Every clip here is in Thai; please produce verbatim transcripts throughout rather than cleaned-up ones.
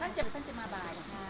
ปั้นจะมาบ่ายคะ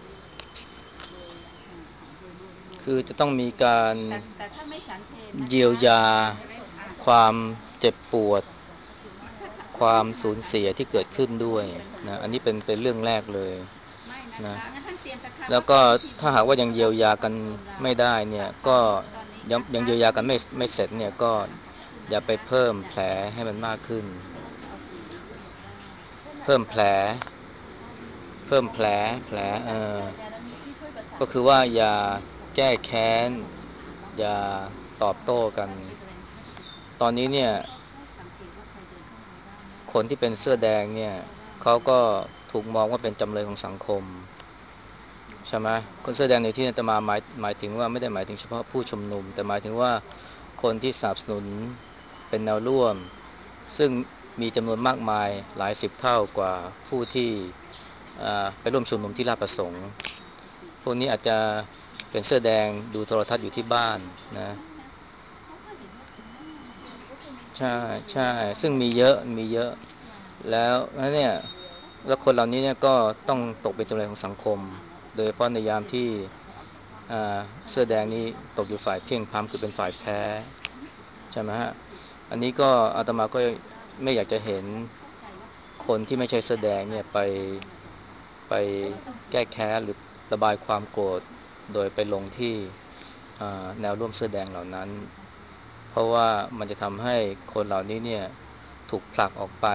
คือจะต้องมีการแต่แต่ถ้าไม่ฉันเพลนะเยียคะวยาความเจ็บปวดถ้าถ้าถ้าความท่านจะมาสูญเสียฉันเพลที่เกิดขึ้นด้วยนะอันนี้เป็นเป็นเรื่องแรกเลยไม่นะนะคะงั้นท่านเตรียมจะค่ะแล้วก็ว่าเข้าพิธีบถ้าวงสรวงหากว่ายังเพื่อเยียวยากันรับช่วยผ่อนปลนเราไม่ได้เนี่ยคราวก็นี้ตอนนี้ยังนะคะยังเยียวยากันนี่ไม่ท่านไม่เสร็จเนี่ยก็ค่ะขอบพระคุณอย่าไปนะคะเพิ่มแผลจัดการให้มันมากขึ้นจะเอาสีนี้เพิ่มแผลเพิ่มแผลแผลเออก็คือว่าอย่าแก้แค้นอย่าตอบโต้กันถ้าจะเป็นอะไรถ้าจะเป็นตอนนี้เนี่ยให้สังเกตว่าใครเดินเข้ามาในบ้านบ้างคนที่เป็นเสื้อแดงเนี่ยเพราะว่าเขาก็ถูกมองว่าเป็นจำเลยของสังคมใช่ไหมคนเสื้อแดงในที่นี้อาตมาหมายหมายถึงว่าไม่ได้หมายถึงเฉพาะผู้ชุมนุมแต่หมายถึงว่าคนที่สนับสนุนเป็นแนวร่วมซึ่งมีจำนวนมากมายหลายสิบเท่ากว่าผู้ที่ไปร่วมชุมนุมที่ราชประสงค์พวกนี้อาจจะเป็นเสื้อแดงดูโทรทัศน์อยู่ที่บ้านนะเขาก็เห็นว่าคุณแม่ใช่ใช่ซึ่งมีเยอะมีเยอะแล้วแล้วเนี่ยแล้วคนเหล่านี้เนี่ยก็ต้องตกเป็นจำเลยของสังคมโดยเฉพาะในยามที่เสื้อแดงนี้ตกอยู่ฝ่ายเพียงพล้ำคือเป็นฝ่ายแพ้ใช่ไหมฮะอันนี้ก็อาตมาก็ไม่อยากจะเห็นคนที่ไม่ใช่เสื้อแดงเนี่ยไปไปแก้แค้นหรือระบายความโกรธโดยไปลงที่แนวร่วมเสื้อแดงเหล่านั้นเพราะว่ามันจะทำให้คนเหล่านี้เนี่ยถูกผลักออกไป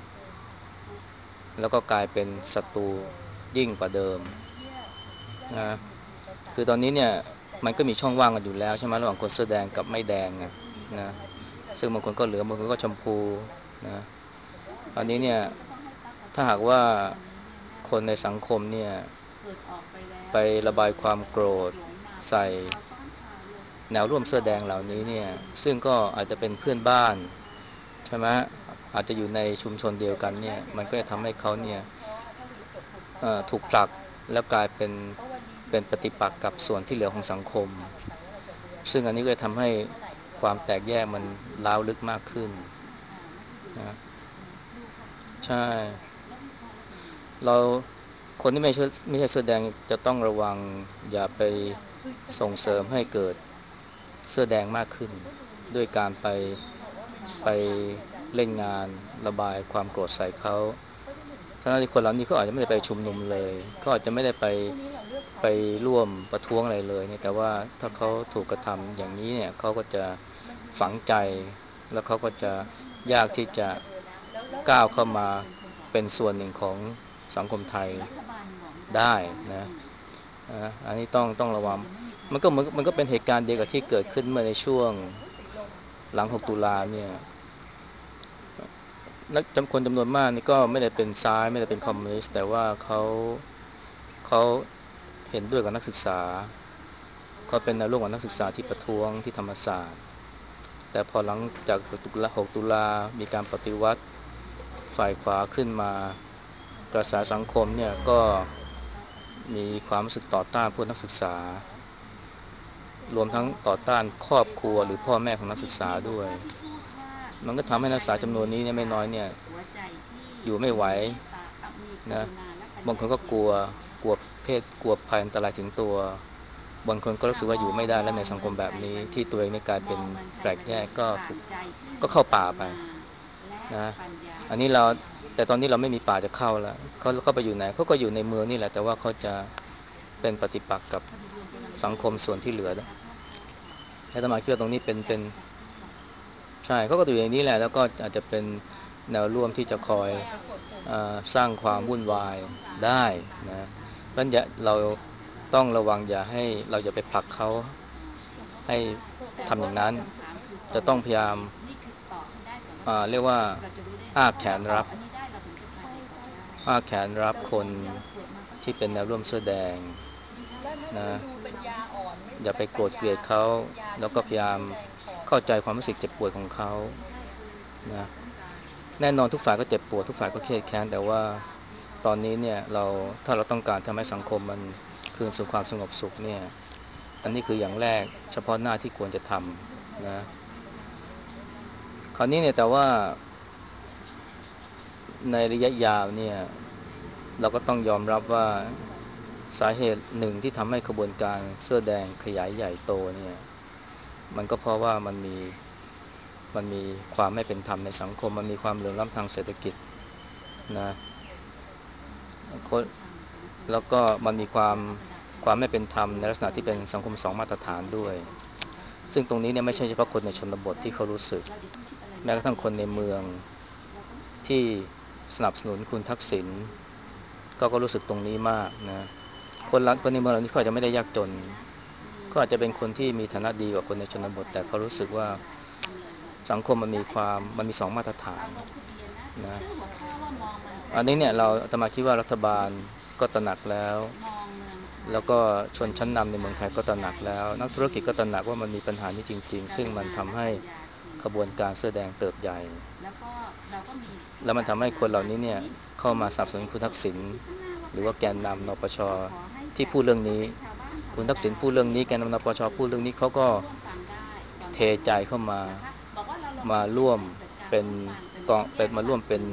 แล้วก็กลายเป็นศัตรูยิ่งกว่าเดิมนะคือตอนนี้เนี่ยมันก็มีช่องว่างกันอยู่แล้วใช่ไหมระหว่างคนเสื้อแดงกับไม่แดงนะนะซึ่งบางคนก็เหลืองบางคนก็ชมพูนะตอนนี้เนี่ยถ้าหากว่าคนในสังคมเนี่ยไประบายความโกรธใส่แนวร่วมเสื้อแดงเหล่านี้เนี่ยซึ่งก็อาจจะเป็นเพื่อนบ้านใช่ไหมอาจจะอยู่ในชุมชนเดียวกันเนี่ยมันก็จะทำให้เขาเนี่ยถูกผลักแล้วกลายเป็นเป็นปฏิปักษ์กับส่วนที่เหลือของสังคมซึ่งอันนี้ก็จะทำให้ความแตกแยกมันร้าวลึกมากขึ้นนะใช่เราคนที่ไม่ใช่ไม่ใช่เสื้อแดงจะต้องระวังอย่าไปส่งเสริมให้เกิดเสื้อแดงมากขึ้นด้วยการไปไปเล่นงานระบายความโกรธใส่เขาทั้งที่คนเหล่านี้เขาอาจจะไม่ได้ไปชุมนุมเลยเขาอาจจะไม่ได้ไปไปร่วมประท้วงอะไรเลยเนี่ยแต่ว่าถ้าเขาถูกกระทำอย่างนี้เนี่ยเขาก็จะฝังใจแล้วเขาก็จะยากที่จะก้าวเข้ามาเป็นส่วนหนึ่งของสังคมไทยได้นะอันนี้ต้องต้องระวังมันก็มันมันก็เป็นเหตุการณ์เดียวกับที่เกิดขึ้นเมื่อในช่วงหลังหกตุลาเนี่ยนักจำคนจำนวนมากนี่ก็ไม่ได้เป็นซ้ายไม่ได้เป็นคอมมิวนิสต์แต่ว่าเขาเขาเห็นด้วยกับนักศึกษาเขาเป็นแนวร่วมกับนักศึกษาที่ประท้วงที่ธรรมศาสตร์แต่พอหลังจากหกตุลาหกตุลามีการปฏิวัติฝ่ายขวาขึ้นมากระแสสังคมเนี่ยก็มีความรู้สึกต่อต้านพวกนักศึกษารวมทั้งต่อต้านครอบครัวหรือพ่อแม่ของนักศึกษาด้วยมันก็ทำให้นักศึกษาจำนวนนี้เนี่ยไม่น้อยเนี่ยอยู่ไม่ไหวนะบางคนก็กลัวกลัวเพศกลัวภัยอันตรายถึงตัวบางคนก็รู้สึกว่าอยู่ไม่ได้แล้วในสังคมแบบนี้ที่ตัวเองนี่กลายเป็นแปลกแยกก็ถูกก็เข้าป่าไปนะอันนี้เราแต่ตอนนี้เราไม่มีป่าจะเข้าแล้วเขาเขาไปอยู่ไหนเขาก็อยู่ในเมืองนี่แหละแต่ว่าเขาจะเป็นปฏิปักษ์กับสังคมส่วนที่เหลืออาตมาคิดว่าตรงนี้เป็นเป็นใช่เขาก็อยู่อย่างนี้แหละแล้วก็อาจจะเป็นแนวร่วมที่จะคอยเออสร้างความวุ่นวายได้นะเพราะฉะนั้นอย่าเราต้องระวังอย่าให้เราอย่าไปผลักเขาให้ทำอย่างนั้นจะต้องพยายามเรียกว่าอ้าแขนรับอ้าแขนรับคนที่เป็นแนวร่วมเสื้อแดงนะอย่าไปโกรธเกลียดเขาแล้วก็พยายามเข้าใจความรู้สึกเจ็บปวดของเขานะแน่นอนทุกฝ่ายก็เจ็บปวดทุกฝ่ายก็เครียดแค้นแต่ว่าตอนนี้เนี่ยเราถ้าเราต้องการทำให้สังคมมันคืนสู่ความสงบสุขเนี่ยอันนี้คืออย่างแรกเฉพาะหน้าที่ควรจะทำนะคราวนี้เนี่ยแต่ว่าในระยะยาวเนี่ยเราก็ต้องยอมรับว่าสาเหตุหนึ่งที่ทำให้ขบวนการเสื้อแดงขยายใหญ่โตเนี่ยมันก็เพราะว่ามันมีมันมีความไม่เป็นธรรมในสังคมมันมีความเหลื่อมล้ำทางเศรษฐกิจนะคนทำเป็นนักเรียนแล้วก็มันมีความแล้วเอาประดับความไม่เป็นธรรมในเป็นลักษณะที่เป็นสังคมสองมาตรฐานด้วยซึ่งตรงนี้เนี่ยไม่ใช่เฉพาะคนในชนบทที่เขารู้สึกเราอย่าเพิ่งคิดอะไรแม้กระทั่งคนในเมืองที่สนับสนุนคุณทักษิณก็ก็รู้สึกตรงนี้มากนะคนรัคนในเมืองเหล่านี้เขาอาจจะไม่ได้ยากจนก็อาจจะเป็นคนที่มีฐานะดีกว่าคนในชนบทแต่เขารู้สึกว่าสังคมมันมีความมันมีสองมาตรฐานลงทะเบียนนะนะชื่อหัวข้อว่ามองเมืองไทยอันนี้เนี่ยเราอาตมาคิดว่ารัฐบาลก็ตระหนักแล้วมองเมืองไทยแล้วก็ชนชั้นนำในเมืองไทยก็ตระหนักแล้วนักธุรกิจก็ตระหนักว่ามันมีปัญหานี้จริงๆซึ่งมันทำให้ขบวนการเสื้อแดงเติบใหญ่แล้วก็เราก็มีแล้วมันทำให้คนเหล่านี้เนี่ยเข้ามาสนับสนุนคุณทักษิณหรือว่าแกนนำนปชที่พูดเรื่องนี้คุณทักษิณพูดเรื่องนี้แกนนำนปชพูดเรื่องนี้เขาก็เทใจเข้ามามาร่วมเป็นกองเป็นมาร่วมเป็น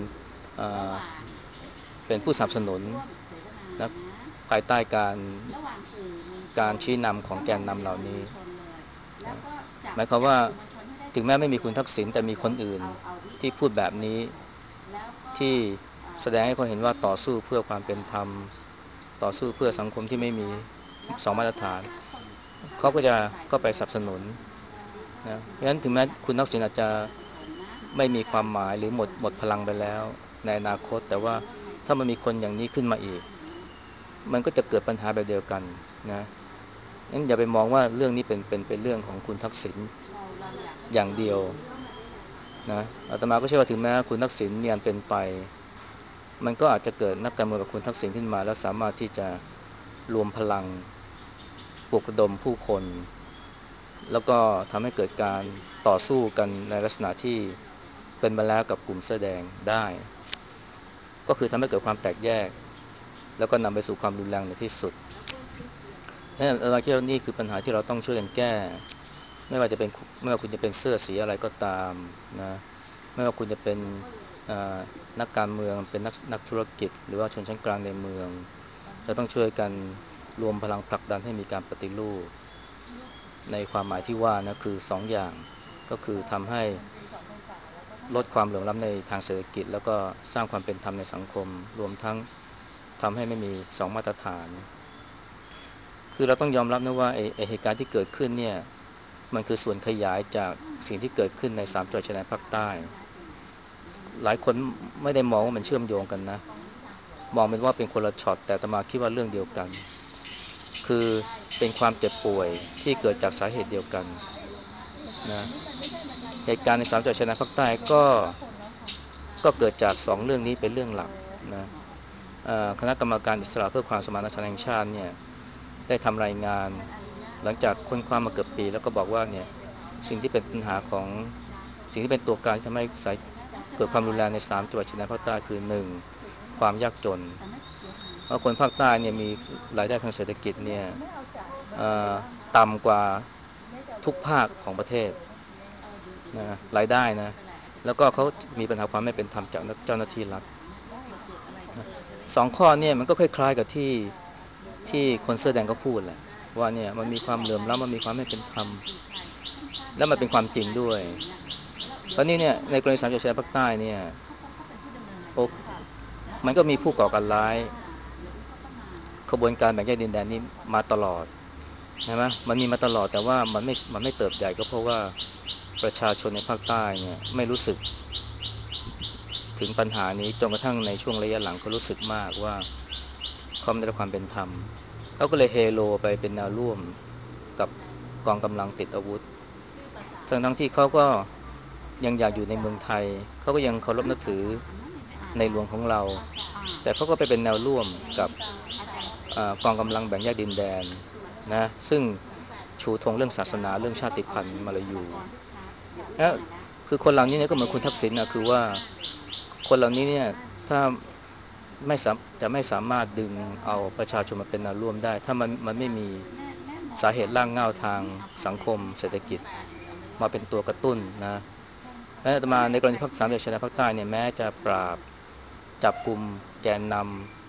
เป็นผู้สนับสนุนนะภายใต้การระหว่างสื่อมวลชการนชี้นำของต้องแกนนำเหล่านี้แล้วก็จับหมายความจับว่าสื่อมวลชนให้ได้ถึงแม้ไม่มีคุณทักษิณแต่มีคนอื่นเอาเอาวิที่พูดแบบนี้แล้วก็ที่แสดงให้เขาเห็นว่าต่อสู้เพื่อความเป็นธรรมต่อสู้เพื่อสังคมที่ไม่มีสองมาตรฐานเขาก็จะก็ไปสนับสนุนนะเพราะฉะนั้นถึงแม้คุณทักษิณอาจจะไม่มีความหมายหรือหมดหมดพลังไปแล้วในอนาคตแต่ว่าถ้ามันมีคนอย่างนี้ขึ้นมาอีกมันก็จะเกิดปัญหาแบบเดียวกันนะงั้นอย่าไปมองว่าเรื่องนี้เป็นเป็นเป็นเรื่องของคุณทักษิณเราเราอยากให้อย่างเดียวนะอาตมาก็เชื่อว่าถึงแม้คุณทักษิณมีอันเป็นไปมันก็อาจจะเกิดนักการเมืองแบบคุณทักษิณขึ้นมาแล้วสามารถที่จะรวมพลังปลุกระดมผู้คนแล้วก็ทำให้เกิดการต่อสู้กันในลักษณะที่เป็นมาแล้วกับกลุ่มเสื้อแดงได้ก็คือทำให้เกิดความแตกแยกแล้วก็นำไปสู่ความรุนแรงในที่สุดนี่เราคิดว่านี่คือปัญหาที่เราต้องช่วยกันแก้ไม่ว่าจะเป็นไม่ว่าคุณจะเป็นเสื้อสีอะไรก็ตามนะไม่ว่าคุณจะเป็นนักการเมืองเป็นนักนักธุรกิจหรือว่าชนชั้นกลางในเมืองจะต้องช่วยกันรวมพลังผลักดันให้มีการปฏิรูปในความหมายที่ว่านะคือสองอย่างก็คือทำให้ลดความเหลื่อมล้ำในทางเศรษฐกิจแล้วก็สร้างความเป็นธรรมในสังคมรวมทั้งทำให้ไม่มีสองมาตรฐานคือเราต้องยอมรับนะว่าไอ้ไอ้เหตุการณ์ที่เกิดขึ้นเนี่ยมันคือส่วนขยายจากสิ่งที่เกิดขึ้นในสามจังหวัดชายแดนภาคใต้หลายคนไม่ได้มองว่ามันเชื่อมโยงกันนะมองเป็นว่าเป็นคนละช็อตแต่อาตมาคิดว่าเรื่องเดียวกันคือเป็นความเจ็บป่วยที่เกิดจากสาเหตุเดียวกันนะเหตุการณ์ในสามจังหวัดชายแดนภาคใต้ก็ก็เกิดจากสองเรื่องนี้เป็นเรื่องหลักนะคณะกรรมการอิสระเพื่อความสมานฉันท์แห่งชาติเนี่ยได้ทำรายงานหลังจากค้นคว้ามาเกือบปีแล้วก็บอกว่าเนี่ยสิ่งที่เป็นปัญหาของสิ่งที่เป็นตัวการที่ทำให้สายเกิดความรุนแรงในสามจังหวัดชายแดนภาคใต้คือหนึ่งความยากจนเพราะคนภาคใต้เนี่ยมีรายได้ทางเศรษฐกิจเนี่ยต่ำกว่าทุกภาคของประเทศนะรายได้นะแล้วก็เขามีปัญหาความไม่เป็นธรรมจากเจ้าหน้าที่รัฐสองข้อเนี่ยมันก็คล้ายๆกับที่ที่คนเสื้อแดงก็พูดแหละว่าเนี่ยมันมีความเหลื่อมล้ำมันมีความไม่เป็นธรรมและมันเป็นความจริงด้วยเพราะนี่เนี่ยในกรณีสามจังหวัดชายแดนภาคใต้เนี่ยโอ้มันก็มีผู้ก่อการร้ายขบวนการแบ่งแยกดินแดนนี้มาตลอดใช่ไหมมันมีมาตลอดแต่ว่ามันไม่มันไม่เติบใหญ่ก็เพราะว่าประชาชนในภาคใต้เนี่ยไม่รู้สึกถึงปัญหานี้จนกระทั่งในช่วงระยะหลังเขารู้สึกมากว่าเขาไม่ได้รับความเป็นธรรมเขาก็เลยเฮโลไปเป็นแนวร่วมกับกองกำลังติดอาวุธทั้งทั้งที่เขาก็ยังอยากอยู่ในเมืองไทยเขาก็ยังเคารพนับถือในหลวงของเราแต่เขาก็ไปเป็นแนวร่วมกับกองกำลังแบ่งแยกดินแดนนะซึ่งชูธงเรื่องศาสนาเรื่องชาติพันธุ์มาลายูนะคือคนเหล่านี้เนี่ยก็เหมือนคุณทักษิณนะคือว่าคนเหล่านี้เนี่ยถ้าไม่สามจะไม่สามารถดึงเอาประชาชนมาเป็นแนวร่วมได้ถ้ามันมันไม่มีสาเหตุรากเหง้าทางสังคมเศรษฐกิจมาเป็นตัวกระตุ้นนะแม้แต่มาในกรณีภาคสามจังหวัดชายแดนภาคใต้เนี่ยแม้จะปราบจับกลุ่มแกนน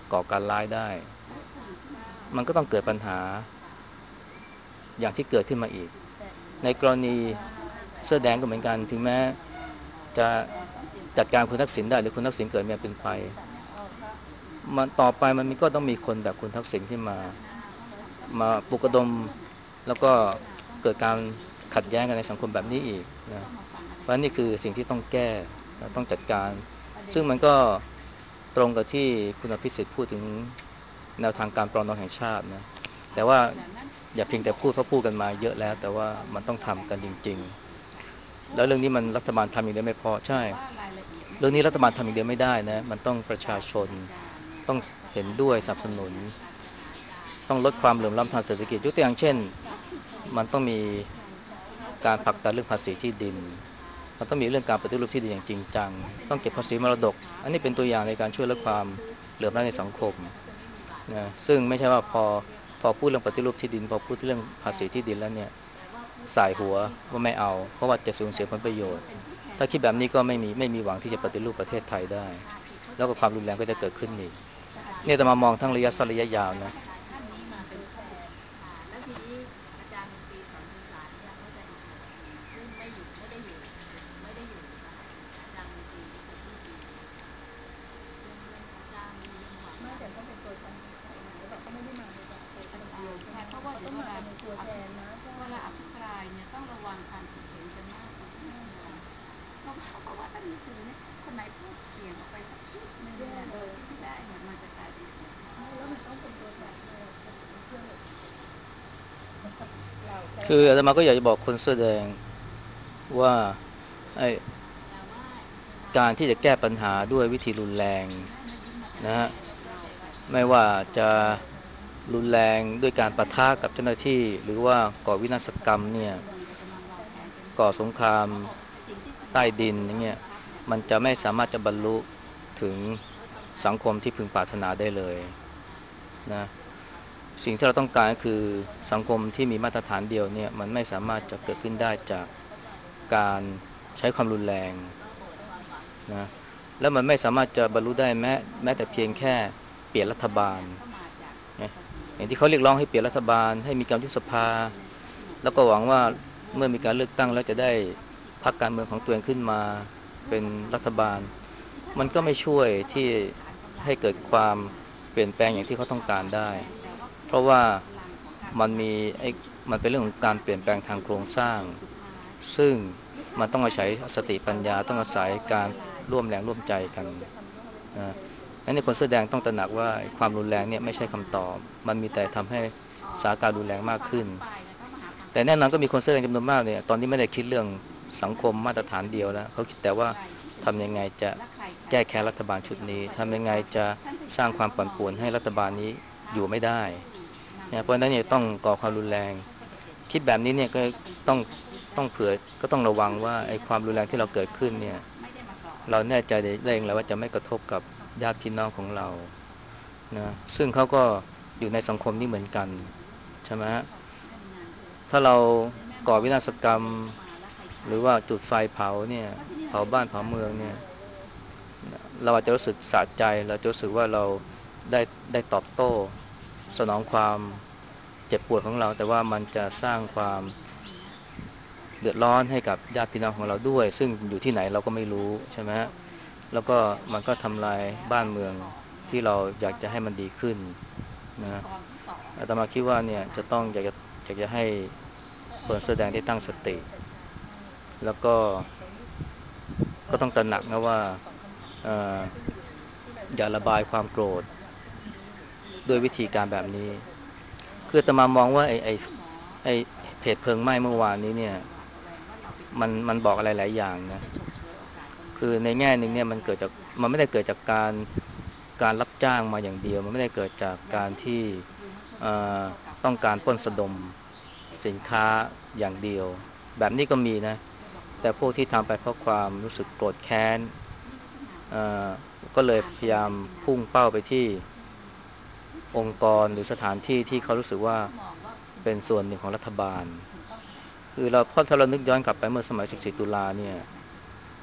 ก่อการร้ายได้มันก็ต้องเกิดปัญหาอย่างที่เกิดขึ้นมาอีกในกรณีเสื้อแดงก็เหมือนกันถึงแม้จะจัดการคุณทักษิณได้หรือคุณทักษิณเกิดมาเป็นไปมันต่อไปมันก็ต้องมีคนแบบคุณทักษิณที่มามาปลุกระดมแล้วก็เกิดการขัดแย้งกันในสังคมแบบนี้อีกนะเพราะนี่คือสิ่งที่ต้องแก้ต้องจัดการซึ่งมันก็ตรงกับที่คุณอภิสิทธิ์พูดถึงแนวทางการปรองดองแห่งชาตินะแต่ว่าอย่าเพียงแต่พูดเพราะพูดกันมาเยอะแล้วแต่ว่ามันต้องทำกันจริงๆแล้วเรื่องนี้มันรัฐบาลทำอย่างเดียวไม่พอใช่เรื่องนี้รัฐบาลทำอย่างเดียวไม่ได้นะมันต้องประชาชนต้องเห็นด้วยสนับสนุนต้องลดความเหลื่อมล้ำทางเศรษฐกิจยกตัวอย่างเช่นมันต้องมีการผลักดันเรื่องภาษีที่ดินมันต้องมีเรื่องการปฏิรูปที่ดินอย่างจริงจังต้องเก็บภาษีมรดกอันนี้เป็นตัวอย่างในการช่วยลดความเหลื่อมล้ำในสังคมนะซึ่งไม่ใช่ว่าพอพอพูดเรื่องปฏิรูปที่ดินพอพูดเรื่องภาษีที่ดินแล้วเนี่ยสายหัวว่าไม่เอาเพราะว่าจะสูญเสียผลประโยชน์ถ้าคิดแบบนี้ก็ไม่มีไม่มีหวังที่จะปฏิรูปประเทศไทยได้แล้วก็ความรุนแรงก็จะเกิดขึ้นอีกเนี่ยแต่มามองทั้งระยะสั้นระยะยาวนะไม่แต่เขาเป็นตัวแทนของพรรคอื่นหรือเปล่าเขาไม่ได้มาในแบบตัวคนเดียวใช่ไหมเพราะว่าเดี๋ยวเวลาเป็นตัวแทนนะเวลาอภิปรายเนี่ยต้องระวังการผิดเห็นกันมากเลยเพราะว่าเพราะว่าถ้ามีสื่อเนี่ยคนไหนพูดเสี่ยงออกไปสักนิดนึงเนี่ยโดยที่ไม่ได้เนี่ยมันจะกลายเป็นเสียงไม่แล้วมันต้องเป็นตัวแทนด้วยคนอื่นไม่เชื่อเลยเราคืออาตมาก็อยากจะบอกคนเสื้อแดงว่าไอ้การที่จะแก้ปัญหาด้วยวิธีรุนแรงนะฮะไม่ว่าจะรุนแรงด้วยการปะทะกับเจ้าหน้าที่หรือว่าก่อวินาศกรรมเนี่ยก่อสงครามใต้ดินอย่างเงี้ยมันจะไม่สามารถจะบรรลุถึงสังคมที่พึงปรารถนาได้เลยนะสิ่งที่เราต้องการก็คือสังคมที่มีมาตรฐานเดียวเนี่ยมันไม่สามารถจะเกิดขึ้นได้จากการใช้ความรุนแรงนะแล้วมันไม่สามารถจะบรรลุได้แม้แม้แต่เพียงแค่เปลี่ยนรัฐบาลนะอย่างที่เขาเรียกร้องให้เปลี่ยนรัฐบาลให้มีการยุบสภาแล้วก็หวังว่าเมื่อมีการเลือกตั้งแล้วจะได้พรรคการเมืองของตัวเองขึ้นมาเป็นรัฐบาลมันก็ไม่ช่วยที่ให้เกิดความเปลี่ยนแปลงอย่างที่เขาต้องการได้เพราะว่ามันมีไอ้มันเป็นเรื่องของการเปลี่ยนแปลงทางโครงสร้างซึ่งมันต้องอาศัยสติปัญญาต้องอาศัยการร่วมแรงร่วมใจกันนะงั้นในคนเสื้อแดงต้องตระหนักว่าความรุนแรงเนี่ยไม่ใช่คำตอบมันมีแต่ทำให้สถานการณ์รุนแรงมากขึ้นแต่แน่นอนก็มีคนเสื้อแดงจำนวนมากเนี่ยตอนนี้ไม่ได้คิดเรื่องสังคมมาตรฐานเดียวแล้วเขาคิดแต่ว่าทำยังไงจะแก้แค้นรัฐบาลชุดนี้ทำยังไงจะสร้างความปั่นป่วนให้รัฐบาลนี้อยู่ไม่ได้นะเพราะฉะนั้นเนี่ยต้องก่อความรุนแรงคิดแบบนี้เนี่ยก็ต้องต้องเผื่อก็ต้องระวังว่าไอ้ความรุนแรงที่เราเกิดขึ้นเนี่ยเราแน่ใจได้เองแล้วว่าจะไม่กระทบกับญาติพี่น้องของเรานะซึ่งเขาก็อยู่ในสังคมนี้เหมือนกันใช่ไหมถ้าเราก่อวินาศกรรมหรือว่าจุดไฟเผาเนี่ยเผาบ้านเผาเมืองเนี่ยเราอาจจะรู้สึกสะใจเราจะรู้สึกว่าเราได้ได้ตอบโต้สนองความเจ็บปวดของเราแต่ว่ามันจะสร้างความเดือดร้อนให้กับญาติพี่น้องของเราด้วยซึ่งอยู่ที่ไหนเราก็ไม่รู้ใช่ไหมแล้วก็มันก็ทำลายบ้านเมืองที่เราอยากจะให้มันดีขึ้นนะอาตมาคิดว่าเนี่ยจะต้องอยากจะอยากจะให้คนแสอแดงได้ตั้งสติแล้วก็ก็ต้องตระหนักนะว่าเอ่ออย่าระบายความโกรธด้วยวิธีการแบบนี้คืออาตมามองว่าไอ้ไอ้ไอ้เหตุเพลิงไหม้เมื่อวานนี้เนี่ยมันมันบอกอะไรหลายอย่างนะคือในแง่หนึ่งเนี่ยมันเกิดจากมันไม่ได้เกิดจากการการรับจ้างมาอย่างเดียวมันไม่ได้เกิดจากการที่เอ่อต้องการปล้นสะดมสินค้าอย่างเดียวแบบนี้ก็มีนะแต่พวกที่ทำไปเพราะความรู้สึกโกรธแค้นเอ่อก็เลยพยายามพุ่งเป้าไปที่องค์กรหรือสถานที่ที่เขารู้สึกว่าเป็นส่วนหนึ่งของรัฐบาลคือเราพอถ้าเรานึกย้อนกลับไปเมื่อสมัยสิบสี่ตุลาเนี่ย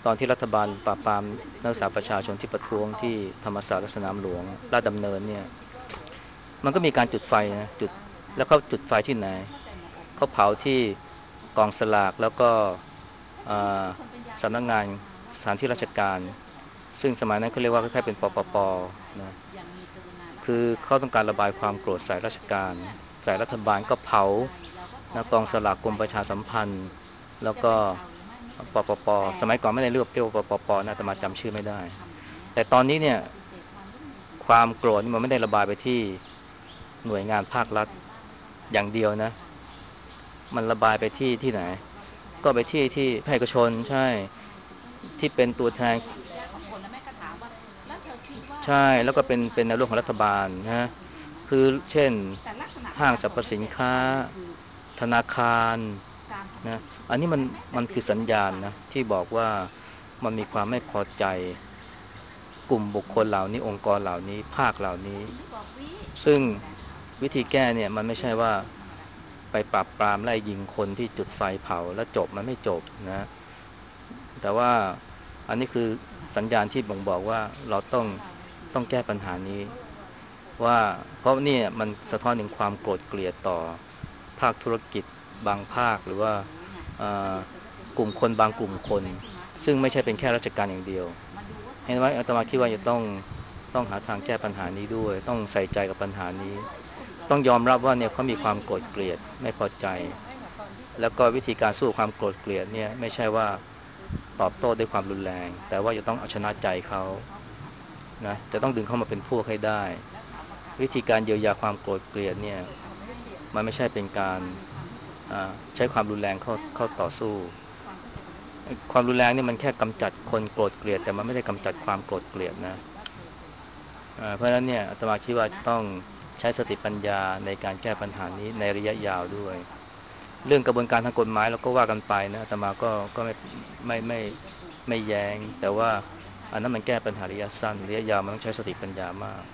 ตอนที่รัฐบาลปราบปรามนักศึกษาประชาชนที่ประท้วงที่ธรรมศาสตร์และสนามหลวงลาดดำเนินเนี่ยมันก็มีการจุดไฟนะจุดแล้วเขาจุดไฟที่ไหนเขาเผาที่กองสลากแล้วก็สำนักงานสถานที่ราชการซึ่งสมัยนั้นเขาเรียกว่าคล้ายๆเป็นปปปนะคือเขาต้องการระบายความโกรธใส่ราชการใส่รัฐบาลก็เผานะกองสลากกรมประชาสัมพันธ์แล้วก็ปปปสมัยก่อนไม่ได้เรียกเรียกว่าปปปนะแต่มาจำชื่อไม่ได้แต่ตอนนี้เนี่ยความโกรธมันไม่ได้ระบายไปที่หน่วยงานภาครัฐอย่างเดียวนะมันระบายไปที่ที่ไหนก็ไปที่ที่ภาคเอกชนใช่ที่เป็นตัวแทนใช่แล้วก็เป็นเป็นแนวร่วมของรัฐบาลนะคือเช่นห้างสรรพสินค้าธนาคารนะอันนี้มันมันคือสัญญาณนะที่บอกว่ามันมีความไม่พอใจกลุ่มบุคคลเหล่านี้องค์กรเหล่านี้ภาคเหล่านี้ซึ่งวิธีแก้เนี่ยมันไม่ใช่ว่าไปปราบปรามไล่ยิงคนที่จุดไฟเผาแล้วจบมันไม่จบนะแต่ว่าอันนี้คือสัญญาณที่บ่งบอกว่าเราต้องต้องแก้ปัญหานี้ว่าเพราะนี่มันสะท้อนถึงความโกรธเกลียดต่อภาคธุรกิจบางภาคหรือว่ากลุ่มคนบางกลุ่มคนซึ่งไม่ใช่เป็นแค่ราชการอย่างเดียวเห็นไหมอาตมาคิดว่าจะต้องต้องหาทางแก้ปัญหานี้ด้วยต้องใส่ใจกับปัญหานี้ต้องยอมรับว่าเนี่ยเขามีความโกรธเกลียดไม่พอใจแล้วก็วิธีการสู้ความโกรธเกลียดเนี่ยไม่ใช่ว่าตอบโต้ด้วยความรุนแรงแต่ว่าจะต้องเอาชนะใจเขานะจะต้องดึงเข้ามาเป็นพวกให้ได้วิธีการเยียวยาความโกรธเกลียดเนี่ยมันไม่ใช่เป็นการใช้ความรุนแรงเข้าเข้าต่อสู้ความรุนแรงนี่มันแค่กำจัดคนโกรธเกลียดแต่มันไม่ได้กำจัดความโกรธเกลียดนะเพราะฉะนั้นเนี่ยอาตมาคิดว่าจะต้องใช้สติปัญญาในการแก้ปัญหานี้ในระยะยาวด้วยเรื่องกระบวนการทางกฎหมายเราก็ว่ากันไปนะอาตมาก็ก็ไม่ไม่ไม่ไม่แย้งแต่ว่าอันนั้นมันแก้ปัญหาระยะสั้นระยะยาวมันต้องใช้สติปัญญามาก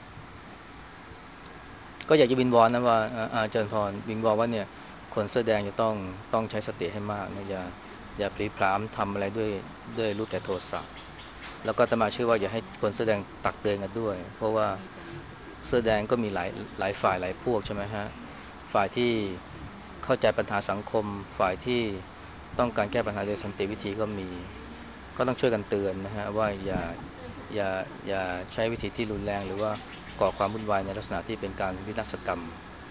ก็อยากจะวิงวอนนะว่าอาจารย์พรวิงวอนว่าเนี่ยคนเสื้อแดงจะต้องต้องใช้สติให้มากนะอย่าอย่าพลีพรามทำอะไรด้วยด้วยรู้แก่โทสะแล้วก็อาตมาเชื่อว่าอย่าให้คนเสื้อแดงตักเตือนกันด้วยเพราะว่าเสื้อแดงก็มีหลายหลายฝ่ายหลายพวกใช่ไหมฮะฝ่ายที่เข้าใจปัญหาสังคมฝ่ายที่ต้องการแก้ปัญหาโดยสันติวิธีก็มีก็ต้องช่วยกันเตือนนะฮะว่าอย่าอย่าอย่าใช้วิธีที่รุนแรงหรือว่าก่อความวุ่นวายในลักษณะที่เป็นการวินาศกรรม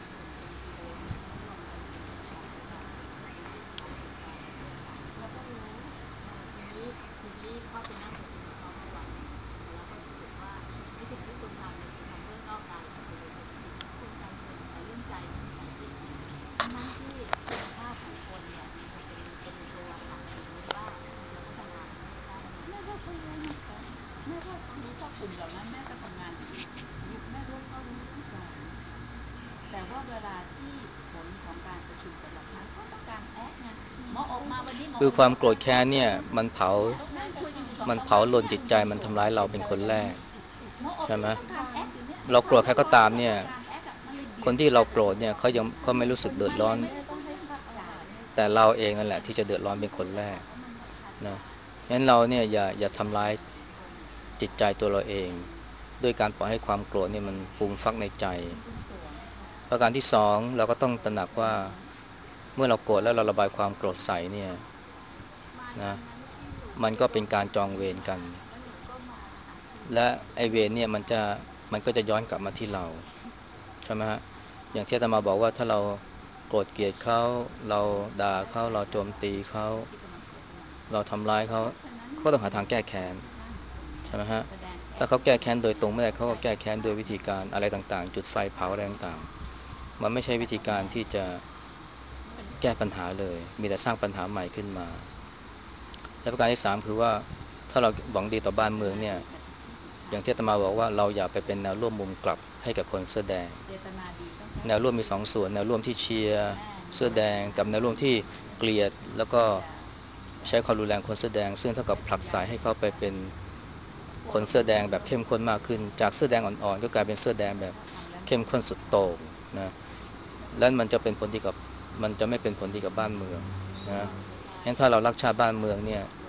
แต่ว่าเวลาที่ผลของการประชุมแต่ละครั้งเขาต้องการแอคไงหมอออกมาวันนี้หมอคือความโกรธแค้นเนี่ยมันเผามันเผาลนจิตใจมันทำร้ายเราเป็นคนแรกใช่ไหมเราโกรธใครก็ตามเนี่ยคนที่เราโกรธเนี่ยเขายังเขาไม่รู้สึกเดือดร้อนแต่เราเองนั่นแหละที่จะเดือดร้อนเป็นคนแรกนะงั้นเราเนี่ยอย่าอย่าทำร้ายจิตใจตัวเราเองด้วยการปล่อยให้ความโกรธเนี่ยมันฟูมฟักในใจประการที่สองเราก็ต้องตระหนักว่าเมื่อเราโกรธแล้วเราระบายความโกรธใส่เนี่ยนะมันก็เป็นการจองเวรกันและไอเวรเนี่ยมันจะมันก็จะย้อนกลับมาที่เราใช่ไหมฮะอย่างที่อาตมาบอกว่าถ้าเราโกรธเกลียดเขาเราด่าเขาเราโจมตีเขาเราทำร้ายเขาก็ต้องหาทางแก้แค้นใช่ไหมฮะถ้าเขาแก้แค้นโดยตรงไม่ได้เขาก็แก้แค้นโดยวิธีการอะไรต่างๆจุดไฟเผาอะไรต่างๆมันไม่ใช่วิธีการที่จะแก้ปัญหาเลยมีแต่สร้างปัญหาใหม่ขึ้นมาและประการที่สามคือว่าถ้าเราหวังดีต่อบ้านเมืองเนี่ยอย่างที่อาตมาบอกว่าเราอย่าไปเป็นแนวร่วมมุมกลับให้กับคนเสื้อแดงแนวร่วมมีสองส่วนแนวร่วมที่เชียร์เสื้อแดงกับแนวร่วมที่เกลียดแล้วก็ใช้ความรุนแรงคนเสื้อแดงซึ่งเท่ากับผลักไสให้เขาไปเป็นคนเสื้อแดงแบบเข้มข้นมากขึ้นจากเสื้อแดงอ่อนๆก็กลายเป็นเสื้อแดงแบบเข้มข้นสุดโต่งนะแล้วมันจะเป็นผลดีกับมันจะไม่เป็นผลดีกับบ้านเมืองนะงั้นถ้าเรารักชาติบ้านเมืองเนี่ย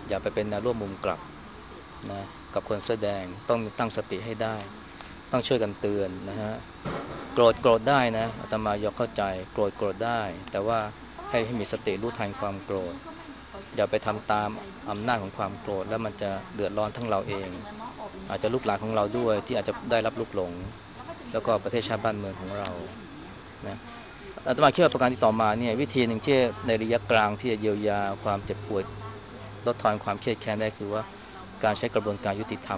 อย่าไปเป็นแนวร่วมมุมกลับนะกับคนแสอแดงต้องตั้งสติให้ได้ต้องช่วยกันเตือนนะฮะโกรธโกรธได้นะอาตมายกเข้าใจโกรธโกรธได้แต่ว่าให้ให้มีสติรู้ทันความโกรธอย่าไปทำตามอำนาจของความโกรธแล้วมันจะเดือดร้อนทั้งเราเองอาจจะลูกหลานของเราด้วยที่อาจจะได้รับลูกหลงแล้วก็ประเทศชาติบ้านเมืองของเรานะอาตมาคิดว่าประการที่ต่อมาเนี่ยวิธีหนึ่งที่ในระยะกลางที่จะเยียวยาความเจ็บปวดลดทอนความเครียดแค้นได้คือว่าการใช้กระบวนการยุติธรรม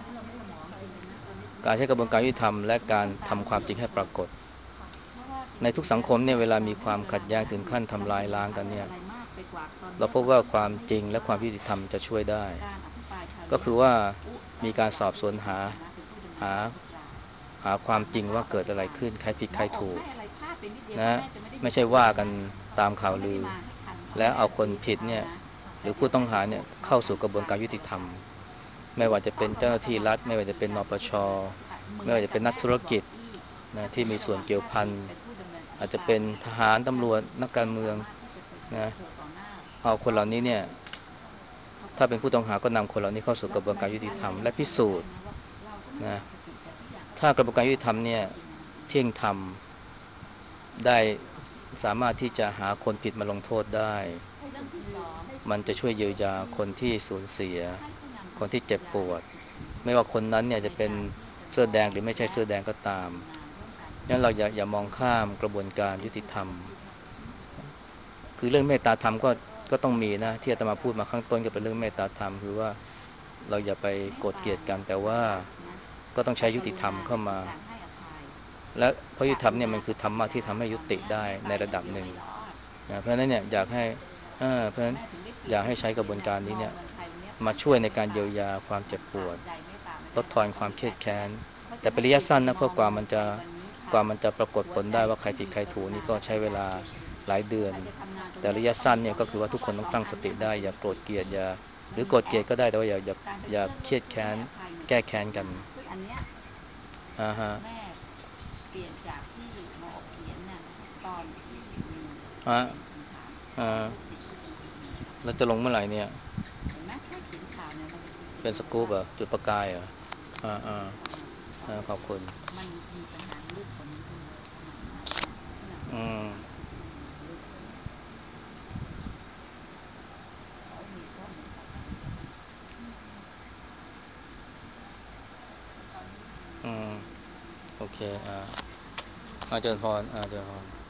การใช้กระบวนการยุติธรรมและการทำความจริงให้ปรากฏในทุกสังคมเนี่ยเวลามีความขัดแย้งถึงขั้นทำลายล้างกันเนี่ยเราพบว่าความจริงและความยุติธรรมจะช่วยได้ก็คือว่ามีการสอบสวนหาหาหาความจริงว่าเกิดอะไรขึ้นใครผิดใครถูกนะไม่ใช่ว่ากันตามข่าวลือและเอาคนผิดเนี่ยหรือผู้ต้องหาเนี่ยเข้าสู่กระบวนการยุติธรรมไม่ว่าจะเป็นเจ้าหน้าที่รัฐไม่ว่าจะเป็นนปชไม่ว่าจะเป็นนักธุรกิจนะที่มีส่วนเกี่ยวพันอาจจะเป็นทหารตำรวจนักการเมืองนะเอาคนเหล่านี้เนี่ยถ้าเป็นผู้ต้องหาก็นำคนเหล่านี้เข้าสู่กระบวนการยุติธรรมและพิสูจน์นะถ้ากระบวนการยุติธรรมเนี่ยเที่ยงธรรมได้สามารถที่จะหาคนผิดมาลงโทษได้มันจะช่วยเยียวยาคนที่สูญเสียคนที่เจ็บปวดไม่ว่าคนนั้นเนี่ยจะเป็นเสื้อแดงหรือไม่ใช่เสื้อแดงก็ตามงั้นเราอย่าอย่ามองข้ามกระบวนการยุติธรรมคือเรื่องเมตตาธรรมก็ก็ต้องมีนะที่อาตมาพูดมาข้างต้นก็เป็นเรื่องเมตตาธรรมคือว่าเราอย่าไปโกรธเกลียดกันแต่ว่าก็ต้องใช้ยุติธรรมเข้ามาและเพราะยุติธรรมเนี่ยมันคือธรรมะที่ทำให้ยุติได้ในระดับหนึ่งนะเพราะฉะนั้นเนี่ยอยากให้เออเพราะฉะนั้นอยากให้ใช้กระบวนการนี้เนี่ยมาช่วยในการเยียวยาความเจ็บปวดลดทอนความเครียดแค้นแต่เป็นระยะสั้นนะเพราะกว่ามันจะกว่ามันจะปรากฏผลได้ว่าใครผิดใครถูกนี่ก็ใช้เวลาหลายเดือนแต่ระยะสั้นเนี่ยก็คือว่าทุกคนต้องตั้งสติได้อย่าโกรธเกลียดอย่าหรือโกรธเกลียดก็ได้แต่ว่าอย่าอย่าอย่าเครียดแค้นแก้แค้นกันอ่าฮะเปลี่ยนจากที่หมอเขียนน่ะตอนที่มีอ่าอ่าแล้วจะลงเมื่อไหร่เนี่ยเห็นไหมแค่เขียนข่าวเนี่ยมันเป็นสกู๊ปเหรอจุดประกายเหรออ่าอ่าอ่าขอบคุณมันมีปัญหาลึกกว่านี้ตั้งเยอะขนาดนั้นเนี่ยอืมเขามีข้อมูลข่าวสารอืมโอเคอ่าอาจารย์พรอาจารย์พร